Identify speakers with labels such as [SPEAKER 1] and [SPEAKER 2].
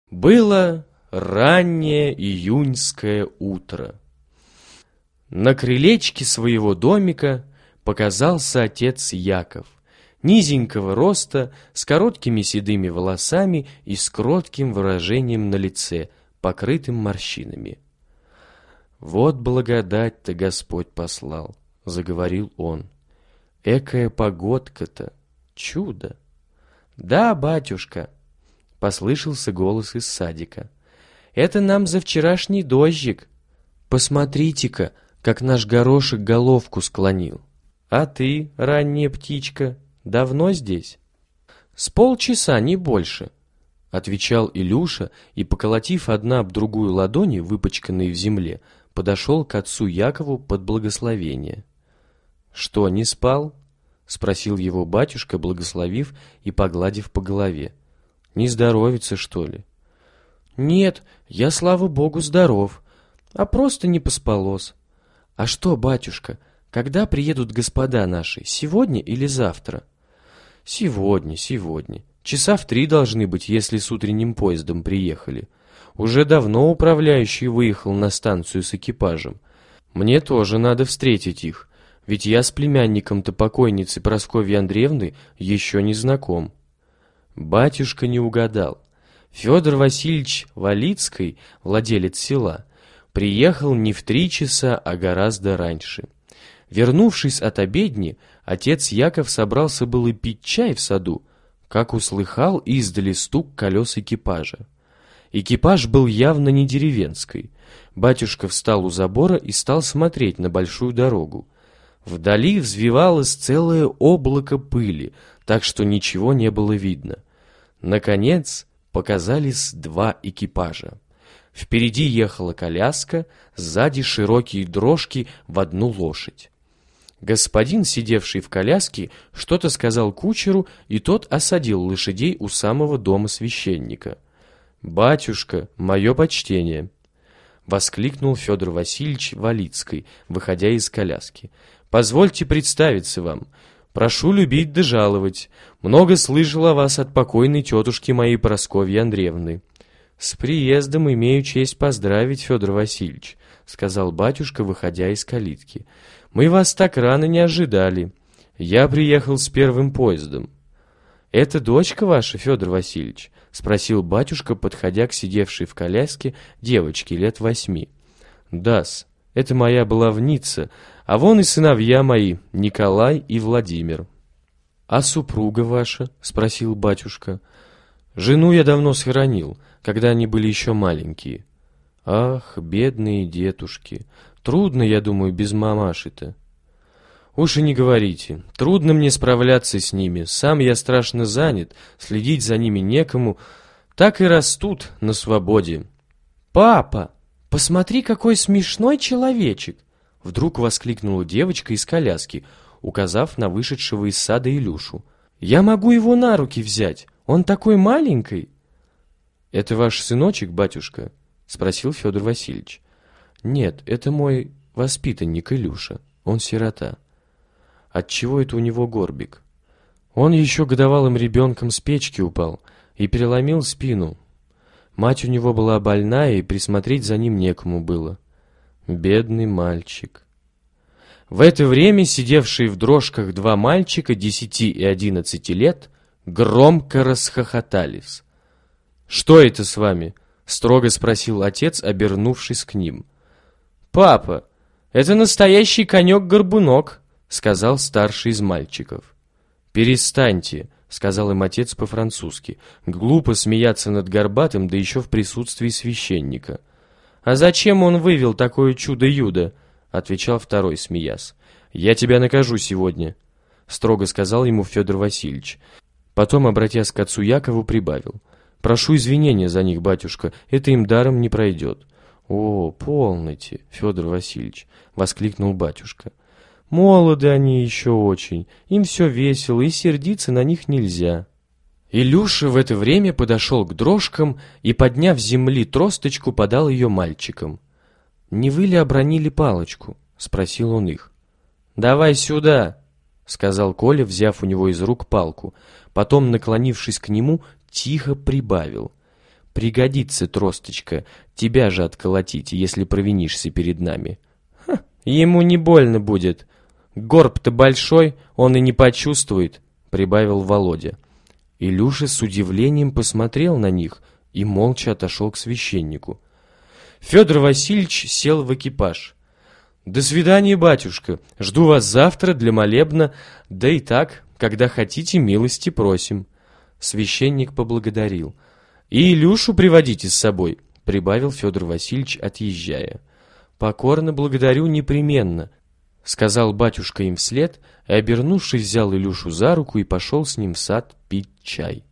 [SPEAKER 1] Было раннее июньское утро. На крылечке своего домика показался отец Яков, низенького роста, с короткими седыми волосами и с кротким выражением на лице, покрытым морщинами. «Вот благодать-то Господь послал», — заговорил он. «Экая погодка-то! Чудо!» «Да, батюшка», — послышался голос из садика. «Это нам за вчерашний дождик. Посмотрите-ка, как наш горошек головку склонил. А ты, ранняя птичка, давно здесь?» «С полчаса, не больше», — отвечал Илюша и, поколотив одна об другую ладони, выпачканные в земле, подошел к отцу Якову под благословение. «Что, не спал?» — спросил его батюшка, благословив и погладив по голове. «Не здоровится, что ли?» «Нет, я, слава богу, здоров, а просто не поспалось. А что, батюшка, когда приедут господа наши, сегодня или завтра?» «Сегодня. Часа в 3 должны быть, если с утренним поездом приехали. Уже давно управляющий выехал на станцию с экипажем. Мне тоже надо встретить их, ведь я с племянником-то покойницы Прасковьи Андреевны еще не знаком». Батюшка не угадал. Федор Васильевич Валицкий, владелец села, приехал не в 3 часа, а гораздо раньше. Вернувшись от обедни, отец Яков собрался было пить чай в саду, как услыхал издали стук колес экипажа. Экипаж был явно не деревенский. Батюшка встал у забора и стал смотреть на большую дорогу. Вдали взвивалось целое облако пыли, так что ничего не было видно. Наконец показались 2 экипажа. Впереди ехала коляска, сзади широкие дрожки в одну лошадь. Господин, сидевший в коляске, что-то сказал кучеру, и тот осадил лошадей у самого дома священника. «Батюшка, мое почтение!» — воскликнул Федор Васильевич Валицкий, выходя из коляски. «Позвольте представиться вам. Прошу любить да жаловать. Много слышал о вас от покойной тетушки моей Прасковьи Андреевны». «С приездом имею честь поздравить, Федор Васильевич», — сказал батюшка, выходя из калитки. «Мы вас так рано не ожидали. Я приехал с первым поездом». «Это дочка ваша, Федор Васильевич?» — спросил батюшка, подходя к сидевшей в коляске девочке лет 8. «Да-с, это моя баловница, а вон и сыновья мои, Николай и Владимир». «А супруга ваша?» — спросил батюшка. «Жену я давно схоронил, когда они были еще маленькие». «Ах, бедные детушки! Трудно, я думаю, без мамаши-то». «Уж и не говорите. Трудно мне справляться с ними. Сам я страшно занят, следить за ними некому. Так и растут на свободе». «Папа, посмотри, какой смешной человечек!» Вдруг воскликнула девочка из коляски, указав на вышедшего из сада Илюшу. «Я могу его на руки взять. Он такой маленький». «Это ваш сыночек, батюшка?» — спросил Федор Васильевич. «Нет, это мой воспитанник Илюша. Он сирота». «Отчего это у него горбик?» «Он еще годовалым ребенком с печки упал и переломил спину. Мать у него была больная, и присмотреть за ним некому было. Бедный мальчик». В это время сидевшие в дрожках 2 мальчика 10 и 11 лет громко расхохотались. «Что это с вами?» — строго спросил отец, обернувшись к ним. «Папа, это настоящий конек-горбунок», — сказал старший из мальчиков. «Перестаньте», — сказал им отец по-французски. «Глупо смеяться над горбатым, да еще в присутствии священника». «А зачем он вывел такое чудо-юдо?» — отвечал второй, смеясь. «Я тебя накажу сегодня», — строго сказал ему Федор Васильевич. Потом, обратясь к отцу Якову, прибавил: «Прошу извинения за них, батюшка, это им даром не пройдет». «О, полноте, Федор Васильевич», — воскликнул батюшка. «Молоды они еще очень, им все весело, и сердиться на них нельзя». Илюша в это время подошел к дрожкам и, подняв с земли тросточку, подал ее мальчикам. «Не вы ли обронили палочку?» — спросил он их. «Давай сюда», — сказал Коля, взяв у него из рук палку. Потом, наклонившись к нему, тихо прибавил: Пригодится тросточка, тебя же отколотить, если провинишься перед нами». «Ему не больно будет. Горб-то большой, он и не почувствует», — прибавил Володя. Илюша с удивлением посмотрел на них и молча отошел к священнику. Федор Васильевич сел в экипаж. «До свидания, батюшка. Жду вас завтра для молебна, да и так, когда хотите, милости просим». Священник поблагодарил. «И Илюшу приводите с собой», — прибавил Федор Васильевич, отъезжая. «Покорно благодарю непременно», — сказал батюшка им вслед, и, обернувшись, взял Илюшу за руку и пошел с ним в сад пить чай.